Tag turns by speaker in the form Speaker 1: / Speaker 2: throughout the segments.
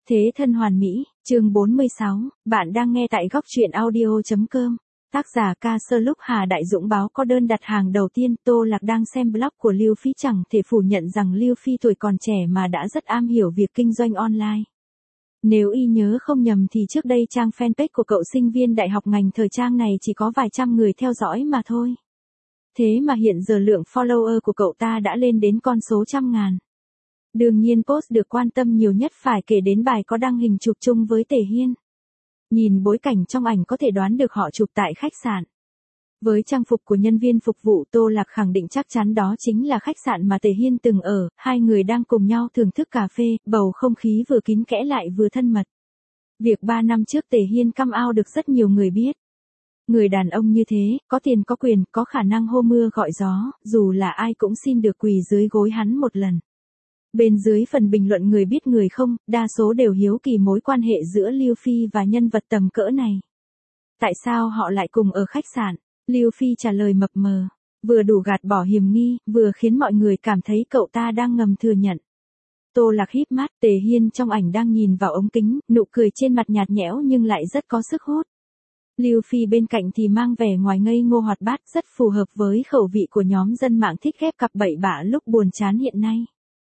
Speaker 1: Thế thân hoàn mỹ, chương 46, bạn đang nghe tại góc truyện audio.com. Tác giả ca sơ lúc Hà Đại Dũng báo có đơn đặt hàng đầu tiên. Tô Lạc đang xem blog của Lưu Phi, chẳng thể phủ nhận rằng Lưu Phi tuổi còn trẻ mà đã rất am hiểu việc kinh doanh online. Nếu y nhớ không nhầm thì trước đây trang fanpage của cậu sinh viên đại học ngành thời trang này chỉ có vài trăm người theo dõi mà thôi. Thế mà hiện giờ lượng follower của cậu ta đã lên đến con số trăm ngàn. Đương nhiên post được quan tâm nhiều nhất phải kể đến bài có đăng hình chụp chung với Tề Hiên. Nhìn bối cảnh trong ảnh có thể đoán được họ chụp tại khách sạn. Với trang phục của nhân viên phục vụ, Tô Lạc khẳng định chắc chắn đó chính là khách sạn mà Tề Hiên từng ở. Hai người đang cùng nhau thưởng thức cà phê, bầu không khí vừa kín kẽ lại vừa thân mật. Việc 3 năm trước Tề Hiên come out được rất nhiều người biết. Người đàn ông như thế, có tiền có quyền, có khả năng hô mưa gọi gió, dù là ai cũng xin được quỳ dưới gối hắn một lần. Bên dưới phần bình luận người biết người không, đa số đều hiếu kỳ mối quan hệ giữa Lưu Phi và nhân vật tầm cỡ này. Tại sao họ lại cùng ở khách sạn? Lưu Phi trả lời mập mờ, vừa đủ gạt bỏ hiềm nghi, vừa khiến mọi người cảm thấy cậu ta đang ngầm thừa nhận. Tô Lạc híp mắt, Tề Hiên trong ảnh đang nhìn vào ống kính, nụ cười trên mặt nhạt nhẽo nhưng lại rất có sức hút. Lưu Phi bên cạnh thì mang vẻ ngoài ngây ngô hoạt bát, rất phù hợp với khẩu vị của nhóm dân mạng thích ghép cặp bậy bạ lúc buồn chán hiện nay.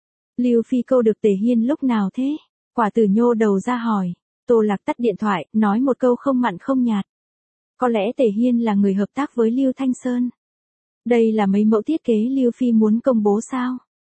Speaker 1: Lưu Phi câu được Tề Hiên lúc nào thế? Quả Tử nhô đầu ra hỏi. Tô Lạc tắt điện thoại, nói một câu không mặn không nhạt. Có lẽ Tề Hiên là người hợp tác với Lưu Thanh Sơn. Đây là mấy mẫu thiết kế Lưu Phi muốn công bố sao?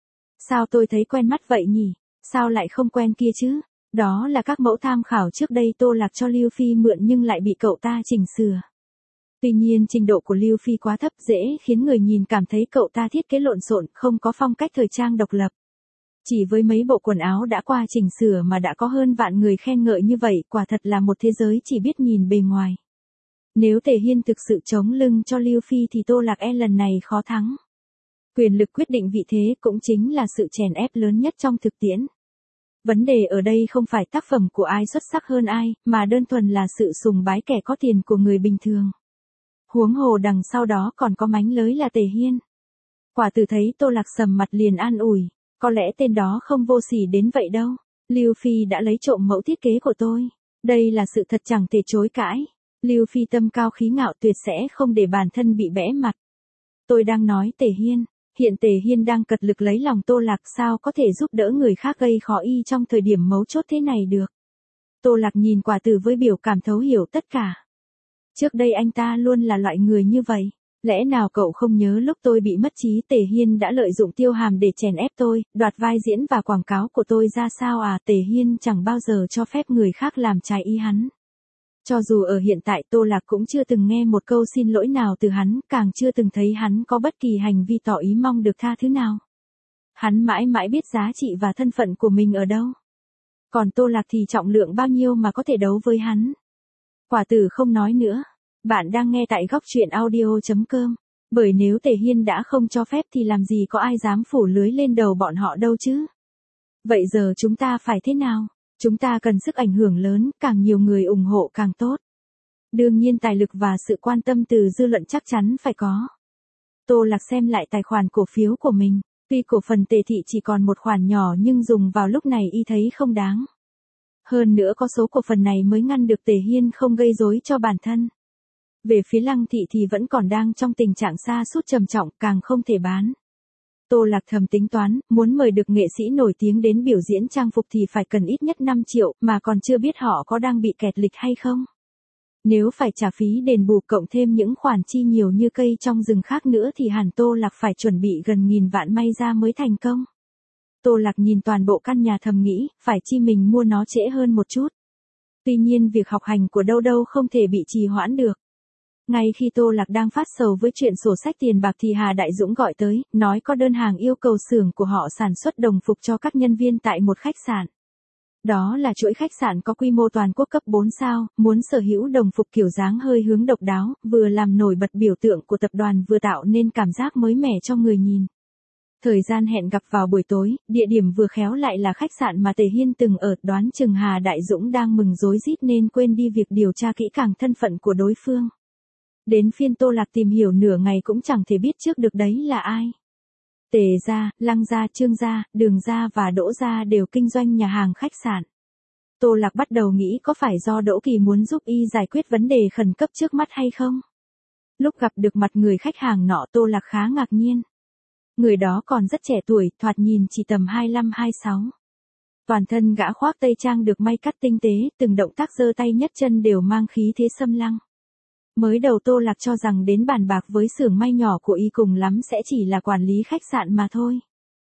Speaker 1: Sao tôi thấy quen mắt vậy nhỉ? Sao lại không quen kia chứ? Đó là các mẫu tham khảo trước đây Tô Lạc cho Lưu Phi mượn nhưng lại bị cậu ta chỉnh sửa. Tuy nhiên trình độ của Lưu Phi quá thấp, dễ khiến người nhìn cảm thấy cậu ta thiết kế lộn xộn, không có phong cách thời trang độc lập. Chỉ với mấy bộ quần áo đã qua chỉnh sửa mà đã có hơn vạn người khen ngợi như vậy, quả thật là một thế giới chỉ biết nhìn bề ngoài. Nếu Tề Hiên thực sự chống lưng cho Lưu Phi thì Tô Lạc lần này khó thắng. Quyền lực quyết định vị thế cũng chính là sự chèn ép lớn nhất trong thực tiễn. Vấn đề ở đây không phải tác phẩm của ai xuất sắc hơn ai, mà đơn thuần là sự sùng bái kẻ có tiền của người bình thường. Huống hồ đằng sau đó còn có mánh lới là Tề Hiên. Quả Tử thấy Tô Lạc sầm mặt liền an ủi. Có lẽ tên đó không vô sỉ đến vậy đâu. Lưu Phi đã lấy trộm mẫu thiết kế của tôi. Đây là sự thật chẳng thể chối cãi. Lưu Phi tâm cao khí ngạo tuyệt sẽ không để bản thân bị bẽ mặt. Tôi đang nói Tề Hiên. Hiện Tề Hiên đang cật lực lấy lòng Tô Lạc, sao có thể giúp đỡ người khác gây khó y trong thời điểm mấu chốt thế này được. Tô Lạc nhìn Quả Tử với biểu cảm thấu hiểu tất cả. Trước đây anh ta luôn là loại người như vậy. Lẽ nào cậu không nhớ lúc tôi bị mất trí Tề Hiên đã lợi dụng Tiêu Hàm để chèn ép tôi, đoạt vai diễn và quảng cáo của tôi ra sao à? Tề Hiên chẳng bao giờ cho phép người khác làm trái ý hắn. Cho dù ở hiện tại Tô Lạc cũng chưa từng nghe một câu xin lỗi nào từ hắn, càng chưa từng thấy hắn có bất kỳ hành vi tỏ ý mong được tha thứ nào. Hắn mãi mãi biết giá trị và thân phận của mình ở đâu. Còn Tô Lạc thì trọng lượng bao nhiêu mà có thể đấu với hắn. Quả Tử không nói nữa. Bạn đang nghe tại góc truyện audio.com. Bởi nếu Tề Hiên đã không cho phép thì làm gì có ai dám phủ lưới lên đầu bọn họ đâu chứ. Vậy giờ chúng ta phải thế nào? Chúng ta cần sức ảnh hưởng lớn, càng nhiều người ủng hộ càng tốt. Đương nhiên tài lực và sự quan tâm từ dư luận chắc chắn phải có. Tô Lạc xem lại tài khoản cổ phiếu của mình. Tuy cổ phần Tề thị chỉ còn một khoản nhỏ nhưng dùng vào lúc này y thấy không đáng. Hơn nữa có số cổ phần này mới ngăn được Tề Hiên không gây rối cho bản thân. Về phía Lăng thị thì vẫn còn đang trong tình trạng sa sút trầm trọng, càng không thể bán. Tô Lạc thầm tính toán, muốn mời được nghệ sĩ nổi tiếng đến biểu diễn trang phục thì phải cần ít nhất 5 triệu, mà còn chưa biết họ có đang bị kẹt lịch hay không. Nếu phải trả phí đền bù cộng thêm những khoản chi nhiều như cây trong rừng khác nữa thì hẳn Tô Lạc phải chuẩn bị gần 1000 vạn may ra mới thành công. Tô Lạc nhìn toàn bộ căn nhà thầm nghĩ, phải chi mình mua nó trễ hơn một chút. Tuy nhiên việc học hành của Đâu Đâu không thể bị trì hoãn được. Ngay khi Tô Lạc đang phát sầu với chuyện sổ sách tiền bạc thì Hà Đại Dũng gọi tới, nói có đơn hàng yêu cầu xưởng của họ sản xuất đồng phục cho các nhân viên tại một khách sạn. Đó là chuỗi khách sạn có quy mô toàn quốc cấp 4 sao, muốn sở hữu đồng phục kiểu dáng hơi hướng độc đáo, vừa làm nổi bật biểu tượng của tập đoàn vừa tạo nên cảm giác mới mẻ cho người nhìn. Thời gian hẹn gặp vào buổi tối, địa điểm vừa khéo lại là khách sạn mà Tề Hiên từng ở, đoán chừng Hà Đại Dũng đang mừng rối rít nên quên đi việc điều tra kỹ càng thân phận của đối phương. Đến phiên Tô Lạc tìm hiểu nửa ngày cũng chẳng thể biết trước được đấy là ai. Tề gia, Lăng gia, Trương gia, Đường gia và Đỗ gia đều kinh doanh nhà hàng khách sạn. Tô Lạc bắt đầu nghĩ có phải do Đỗ Kỳ muốn giúp y giải quyết vấn đề khẩn cấp trước mắt hay không? Lúc gặp được mặt người khách hàng nọ Tô Lạc khá ngạc nhiên. Người đó còn rất trẻ tuổi, thoạt nhìn chỉ tầm 25-26. Toàn thân gã khoác tây trang được may cắt tinh tế, từng động tác giơ tay nhấc chân đều mang khí thế xâm lăng. Mới đầu Tô Lạc cho rằng đến bàn bạc với xưởng may nhỏ của y cùng lắm sẽ chỉ là quản lý khách sạn mà thôi.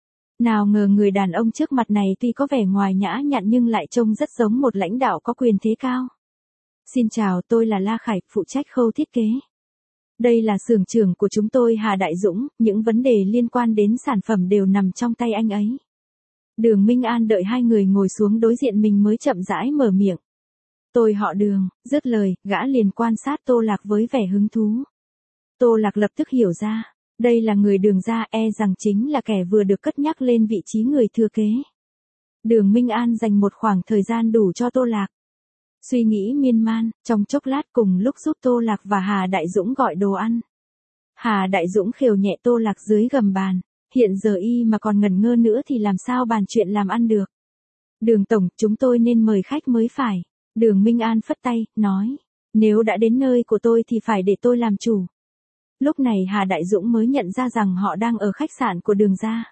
Speaker 1: Nào ngờ người đàn ông trước mặt này tuy có vẻ ngoài nhã nhặn nhưng lại trông rất giống một lãnh đạo có quyền thế cao. Xin chào, tôi là La Khải, phụ trách khâu thiết kế. Đây là xưởng trưởng của chúng tôi Hà Đại Dũng, những vấn đề liên quan đến sản phẩm đều nằm trong tay anh ấy. Đường Minh An đợi hai người ngồi xuống đối diện mình mới chậm rãi mở miệng. Tôi họ Đường, dứt lời, gã liền quan sát Tô Lạc với vẻ hứng thú. Tô Lạc lập tức hiểu ra, đây là người Đường gia, e rằng chính là kẻ vừa được cất nhắc lên vị trí người thừa kế. Đường Minh An dành một khoảng thời gian đủ cho Tô Lạc. Suy nghĩ miên man, trong chốc lát cùng lúc giúp Tô Lạc và Hà Đại Dũng gọi đồ ăn. Hà Đại Dũng khều nhẹ Tô Lạc dưới gầm bàn, hiện giờ y mà còn ngần ngơ nữa thì làm sao bàn chuyện làm ăn được. Đường tổng, chúng tôi nên mời khách mới phải. Đường Minh An phất tay, nói, nếu đã đến nơi của tôi thì phải để tôi làm chủ. Lúc này Hà Đại Dũng mới nhận ra rằng họ đang ở khách sạn của Đường gia.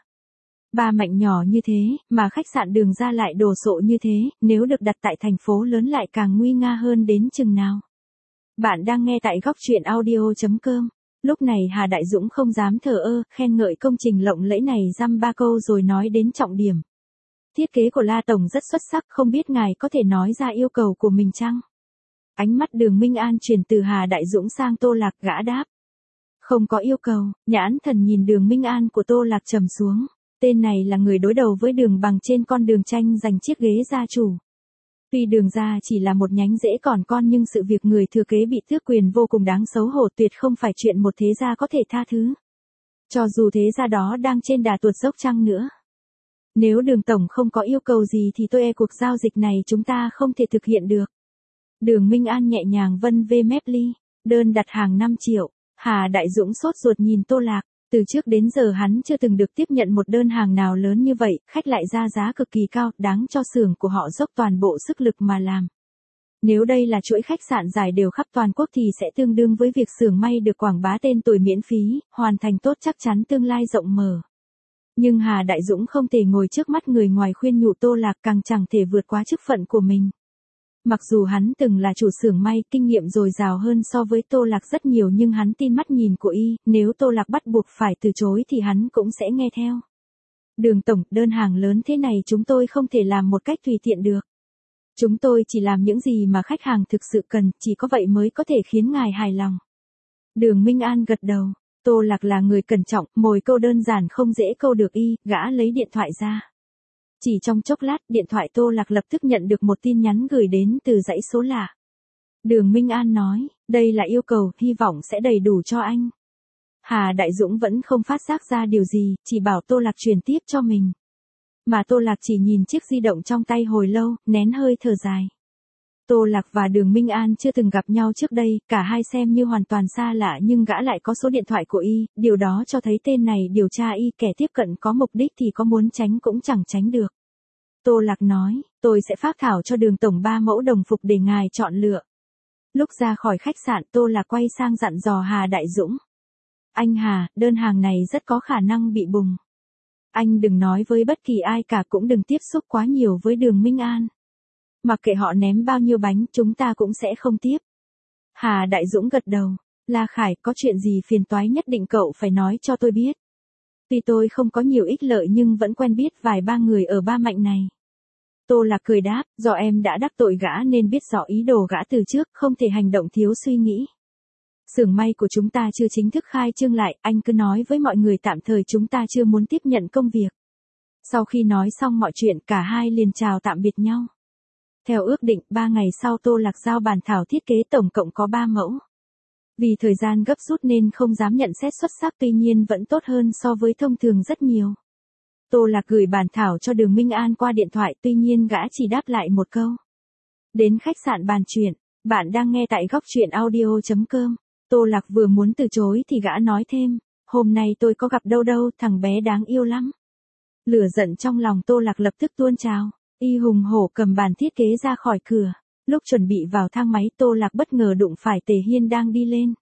Speaker 1: Ba Mạnh nhỏ như thế, mà khách sạn Đường gia lại đồ sộ như thế, nếu được đặt tại thành phố lớn lại càng nguy nga hơn đến chừng nào. Bạn đang nghe tại góc truyện audio.com. Lúc này Hà Đại Dũng không dám thờ ơ, khen ngợi công trình lộng lẫy này dăm ba câu rồi nói đến trọng điểm. Thiết kế của La Tổng rất xuất sắc, không biết ngài có thể nói ra yêu cầu của mình chăng? Ánh mắt Đường Minh An chuyển từ Hà Đại Dũng sang Tô Lạc, gã đáp. Không có yêu cầu, nhãn thần nhìn Đường Minh An của Tô Lạc trầm xuống. Tên này là người đối đầu với Đường Bằng trên con đường tranh giành chiếc ghế gia chủ. Tuy Đường gia chỉ là một nhánh rễ còn con nhưng sự việc người thừa kế bị tước quyền vô cùng đáng xấu hổ, tuyệt không phải chuyện một thế gia có thể tha thứ. Cho dù thế gia đó đang trên đà tuột dốc chăng nữa. Nếu Đường tổng không có yêu cầu gì thì tôi e cuộc giao dịch này chúng ta không thể thực hiện được. Đường Minh An nhẹ nhàng vân vê mép ly, đơn đặt hàng 5 triệu. Hà Đại Dũng sốt ruột nhìn Tô Lạc, từ trước đến giờ hắn chưa từng được tiếp nhận một đơn hàng nào lớn như vậy, khách lại ra giá cực kỳ cao, đáng cho xưởng của họ dốc toàn bộ sức lực mà làm. Nếu đây là chuỗi khách sạn dài đều khắp toàn quốc thì sẽ tương đương với việc xưởng may được quảng bá tên tuổi miễn phí, hoàn thành tốt chắc chắn tương lai rộng mở. Nhưng Hà Đại Dũng không thể ngồi trước mắt người ngoài khuyên nhủ Tô Lạc, càng chẳng thể vượt quá chức phận của mình. Mặc dù hắn từng là chủ xưởng may, kinh nghiệm dồi dào hơn so với Tô Lạc rất nhiều nhưng hắn tin mắt nhìn của y, nếu Tô Lạc bắt buộc phải từ chối thì hắn cũng sẽ nghe theo. Đường tổng, đơn hàng lớn thế này chúng tôi không thể làm một cách tùy tiện được. Chúng tôi chỉ làm những gì mà khách hàng thực sự cần, chỉ có vậy mới có thể khiến ngài hài lòng. Đường Minh An gật đầu. Tô Lạc là người cẩn trọng, mồi câu đơn giản không dễ câu được y, gã lấy điện thoại ra. Chỉ trong chốc lát, điện thoại Tô Lạc lập tức nhận được một tin nhắn gửi đến từ dãy số lạ. Đường Minh An nói, đây là yêu cầu, hy vọng sẽ đầy đủ cho anh. Hà Đại Dũng vẫn không phát giác ra điều gì, chỉ bảo Tô Lạc truyền tiếp cho mình. Mà Tô Lạc chỉ nhìn chiếc di động trong tay hồi lâu, nén hơi thở dài. Tô Lạc và Đường Minh An chưa từng gặp nhau trước đây, cả hai xem như hoàn toàn xa lạ nhưng gã lại có số điện thoại của y, điều đó cho thấy tên này điều tra y, kẻ tiếp cận có mục đích thì có muốn tránh cũng chẳng tránh được. Tô Lạc nói, tôi sẽ phác thảo cho Đường tổng 3 mẫu đồng phục để ngài chọn lựa. Lúc ra khỏi khách sạn Tô Lạc quay sang dặn dò Hà Đại Dũng. Anh Hà, đơn hàng này rất có khả năng bị bùng. Anh đừng nói với bất kỳ ai cả, cũng đừng tiếp xúc quá nhiều với Đường Minh An. Mặc kệ họ ném bao nhiêu bánh, chúng ta cũng sẽ không tiếp. Hà Đại Dũng gật đầu. La Khải, có chuyện gì phiền toái nhất định cậu phải nói cho tôi biết. Tuy tôi không có nhiều ích lợi nhưng vẫn quen biết vài ba người ở Ba Mạnh này. Tô Lạc cười đáp, do em đã đắc tội gã nên biết rõ ý đồ gã từ trước, không thể hành động thiếu suy nghĩ. Xưởng may của chúng ta chưa chính thức khai trương lại, anh cứ nói với mọi người tạm thời chúng ta chưa muốn tiếp nhận công việc. Sau khi nói xong mọi chuyện cả hai liền chào tạm biệt nhau. Theo ước định, 3 ngày sau Tô Lạc giao bản thảo thiết kế tổng cộng có 3 mẫu. Vì thời gian gấp rút nên không dám nhận xét xuất sắc, tuy nhiên vẫn tốt hơn so với thông thường rất nhiều. Tô Lạc gửi bản thảo cho Đường Minh An qua điện thoại, tuy nhiên gã chỉ đáp lại một câu. Đến khách sạn bàn chuyện, bạn đang nghe tại góc truyện audio.com. Tô Lạc vừa muốn từ chối thì gã nói thêm, hôm nay tôi có gặp đâu đâu, thằng bé đáng yêu lắm. Lửa giận trong lòng Tô Lạc lập tức tuôn trào. Y hùng hổ cầm bàn thiết kế ra khỏi cửa. Lúc chuẩn bị vào thang máy Tô Lạc bất ngờ đụng phải Tề Hiên đang đi lên.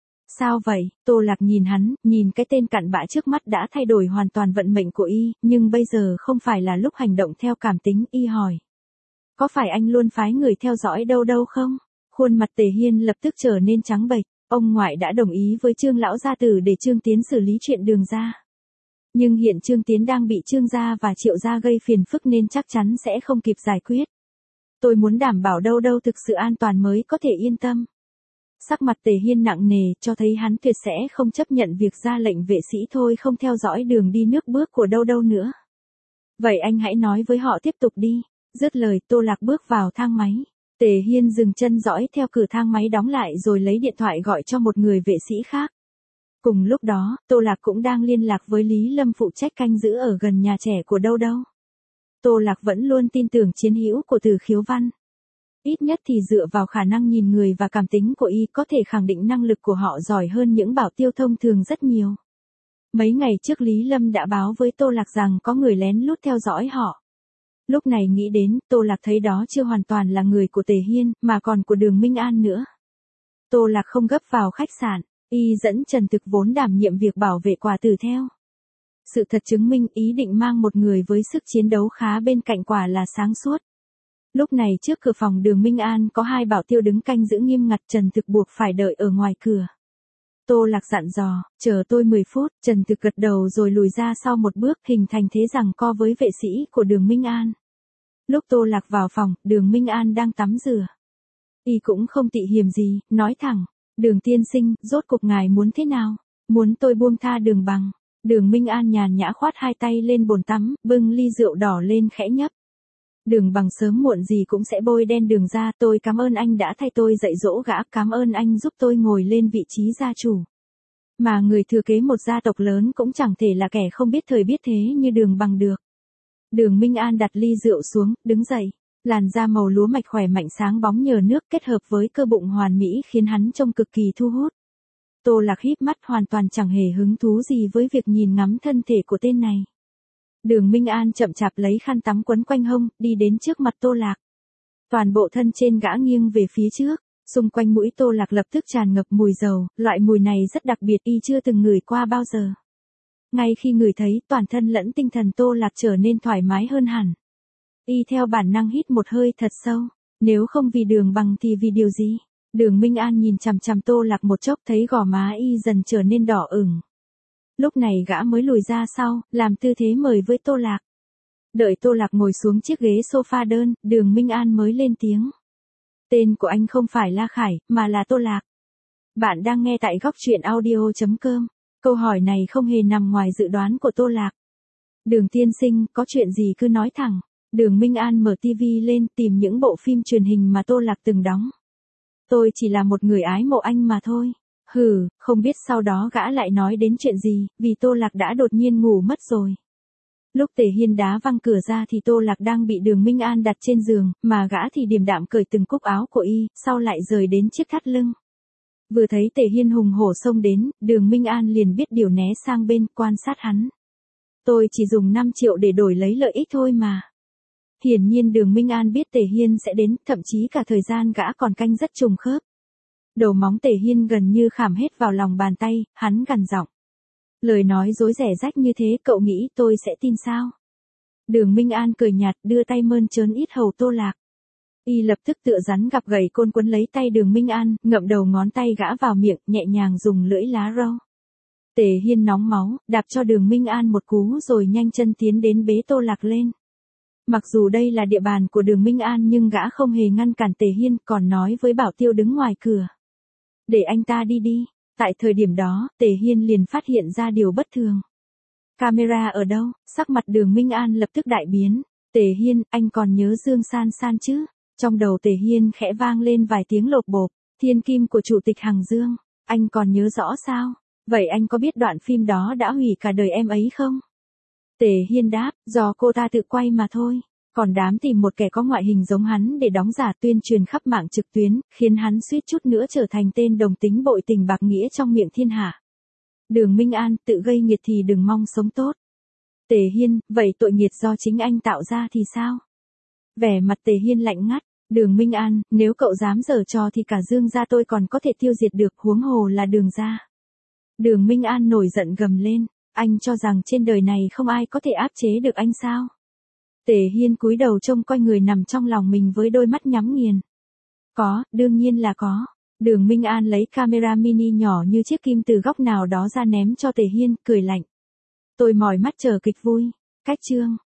Speaker 1: Sao vậy? Tô Lạc nhìn hắn, nhìn cái tên cặn bã trước mắt đã thay đổi hoàn toàn vận mệnh của Y, nhưng bây giờ không phải là lúc hành động theo cảm tính. Y hỏi. Có phải anh luôn phái người theo dõi đâu đâu không? Khuôn mặt Tề Hiên lập tức trở nên trắng bệch. Ông ngoại đã đồng ý với Trương lão gia tử để Trương Tiến xử lý chuyện Đường gia. Nhưng hiện Trương Tiến đang bị Trương gia và Triệu gia gây phiền phức nên chắc chắn sẽ không kịp giải quyết. Tôi muốn đảm bảo đâu đâu thực sự an toàn mới có thể yên tâm. Sắc mặt Tề Hiên nặng nề cho thấy hắn tuyệt sẽ không chấp nhận việc ra lệnh vệ sĩ thôi không theo dõi đường đi nước bước của đâu đâu nữa. Vậy anh hãy nói với họ tiếp tục đi. Dứt lời Tô Lạc bước vào thang máy. Tề Hiên dừng chân dõi theo cửa thang máy đóng lại rồi lấy điện thoại gọi cho một người vệ sĩ khác. Cùng lúc đó, Tô Lạc cũng đang liên lạc với Lý Lâm phụ trách canh giữ ở gần nhà trẻ của đâu đâu. Tô Lạc vẫn luôn tin tưởng chiến hữu của Từ Khiếu Văn. Ít nhất thì dựa vào khả năng nhìn người và cảm tính của Y có thể khẳng định năng lực của họ giỏi hơn những bảo tiêu thông thường rất nhiều. Mấy ngày trước Lý Lâm đã báo với Tô Lạc rằng có người lén lút theo dõi họ. Lúc này nghĩ đến, Tô Lạc thấy đó chưa hoàn toàn là người của Tề Hiên, mà còn của Đường Minh An nữa. Tô Lạc không gấp vào khách sạn, Y dẫn Trần Thực vốn đảm nhiệm việc bảo vệ quả tử theo. Sự thật chứng minh ý định mang một người với sức chiến đấu khá bên cạnh quả là sáng suốt. Lúc này trước cửa phòng Đường Minh An có 2 bảo tiêu đứng canh giữ nghiêm ngặt, Trần Thực buộc phải đợi ở ngoài cửa. Tô Lạc dặn dò, chờ tôi 10 phút, Trần Thực gật đầu rồi lùi ra sau một bước hình thành thế giằng co với vệ sĩ của Đường Minh An. Lúc Tô Lạc vào phòng, Đường Minh An đang tắm rửa. Y cũng không tị hiềm gì, nói thẳng, Đường tiên sinh, rốt cuộc ngài muốn thế nào? Muốn tôi buông tha Đường Bằng? Đường Minh An nhàn nhã khoát 2 tay lên bồn tắm, bưng ly rượu đỏ lên khẽ nhấp. Đường Bằng sớm muộn gì cũng sẽ bôi đen Đường ra, tôi cảm ơn anh đã thay tôi dạy dỗ gã, cảm ơn anh giúp tôi ngồi lên vị trí gia chủ. Mà người thừa kế một gia tộc lớn cũng chẳng thể là kẻ không biết thời biết thế như Đường Bằng được. Đường Minh An đặt ly rượu xuống, đứng dậy. Làn da màu lúa mạch khỏe mạnh sáng bóng nhờ nước kết hợp với cơ bụng hoàn mỹ khiến hắn trông cực kỳ thu hút. Tô Lạc híp mắt hoàn toàn chẳng hề hứng thú gì với việc nhìn ngắm thân thể của tên này. Đường Minh An chậm chạp lấy khăn tắm quấn quanh hông, đi đến trước mặt Tô Lạc. Toàn bộ thân trên gã nghiêng về phía trước, xung quanh mũi Tô Lạc lập tức tràn ngập mùi dầu, loại mùi này rất đặc biệt Y chưa từng ngửi qua bao giờ. Ngay khi ngửi thấy, toàn thân lẫn tinh thần Tô Lạc trở nên thoải mái hơn hẳn. Y theo bản năng hít một hơi thật sâu, nếu không vì Đường Bằng thì vì điều gì? Đường Minh An nhìn chằm chằm Tô Lạc một chốc thấy gò má Y dần trở nên đỏ ửng. Lúc này gã mới lùi ra sau, làm tư thế mời với Tô Lạc. Đợi Tô Lạc ngồi xuống chiếc ghế sofa đơn, Đường Minh An mới lên tiếng. Tên của anh không phải La Khải, mà là Tô Lạc. Bạn đang nghe tại góc truyện audio.com. Câu hỏi này không hề nằm ngoài dự đoán của Tô Lạc. Đường tiên sinh, có chuyện gì cứ nói thẳng. Đường Minh An mở tivi lên tìm những bộ phim truyền hình mà Tô Lạc từng đóng. Tôi chỉ là một người ái mộ anh mà thôi. Hừ, không biết sau đó gã lại nói đến chuyện gì, vì Tô Lạc đã đột nhiên ngủ mất rồi. Lúc Tề Hiên đá văng cửa ra thì Tô Lạc đang bị Đường Minh An đặt trên giường, mà gã thì điềm đạm cởi từng cúc áo của Y, sau lại rời đến chiếc thắt lưng. Vừa thấy Tề Hiên hùng hổ xông đến, Đường Minh An liền biết điều né sang bên, quan sát hắn. Tôi chỉ dùng 5 triệu để đổi lấy lợi ích thôi mà. Hiển nhiên Đường Minh An biết Tề Hiên sẽ đến, thậm chí cả thời gian gã còn canh rất trùng khớp. Đầu móng Tề Hiên gần như khảm hết vào lòng bàn tay, hắn gằn giọng. Lời nói dối rẻ rách như thế cậu nghĩ tôi sẽ tin sao? Đường Minh An cười nhạt đưa tay mơn trớn ít hầu Tô Lạc. Y lập tức tựa rắn gặp gầy côn quấn lấy tay Đường Minh An, ngậm đầu ngón tay gã vào miệng, nhẹ nhàng dùng lưỡi lá râu. Tề Hiên nóng máu, đạp cho Đường Minh An một cú rồi nhanh chân tiến đến bế Tô Lạc lên. Mặc dù đây là địa bàn của Đường Minh An nhưng gã không hề ngăn cản Tề Hiên, còn nói với bảo tiêu đứng ngoài cửa. Để anh ta đi đi. Tại thời điểm đó, Tề Hiên liền phát hiện ra điều bất thường. Camera ở đâu? Sắc mặt Đường Minh An lập tức đại biến. Tề Hiên, anh còn nhớ Dương San San chứ? Trong đầu Tề Hiên khẽ vang lên vài tiếng lộp bộp. Thiên kim của chủ tịch Hằng Dương. Anh còn nhớ rõ sao? Vậy anh có biết đoạn phim đó đã hủy cả đời em ấy không? Tề Hiên đáp, do cô ta tự quay mà thôi. Còn dám tìm một kẻ có ngoại hình giống hắn để đóng giả tuyên truyền khắp mạng trực tuyến, khiến hắn suýt chút nữa trở thành tên đồng tính bội tình bạc nghĩa trong miệng thiên hạ. Đường Minh An, tự gây nghiệt thì đừng mong sống tốt. Tề Hiên, vậy tội nghiệt do chính anh tạo ra thì sao? Vẻ mặt Tề Hiên lạnh ngắt. Đường Minh An, nếu cậu dám giở trò thì cả Dương gia tôi còn có thể tiêu diệt được, huống hồ là Đường gia. Đường Minh An nổi giận gầm lên. Anh cho rằng trên đời này không ai có thể áp chế được anh sao? Tề Hiên cúi đầu trông coi người nằm trong lòng mình với đôi mắt nhắm nghiền. Có, đương nhiên là có. Đường Minh An lấy camera mini nhỏ như chiếc kim từ góc nào đó ra ném cho Tề Hiên, cười lạnh. Tôi mỏi mắt chờ kịch vui. Cách chương.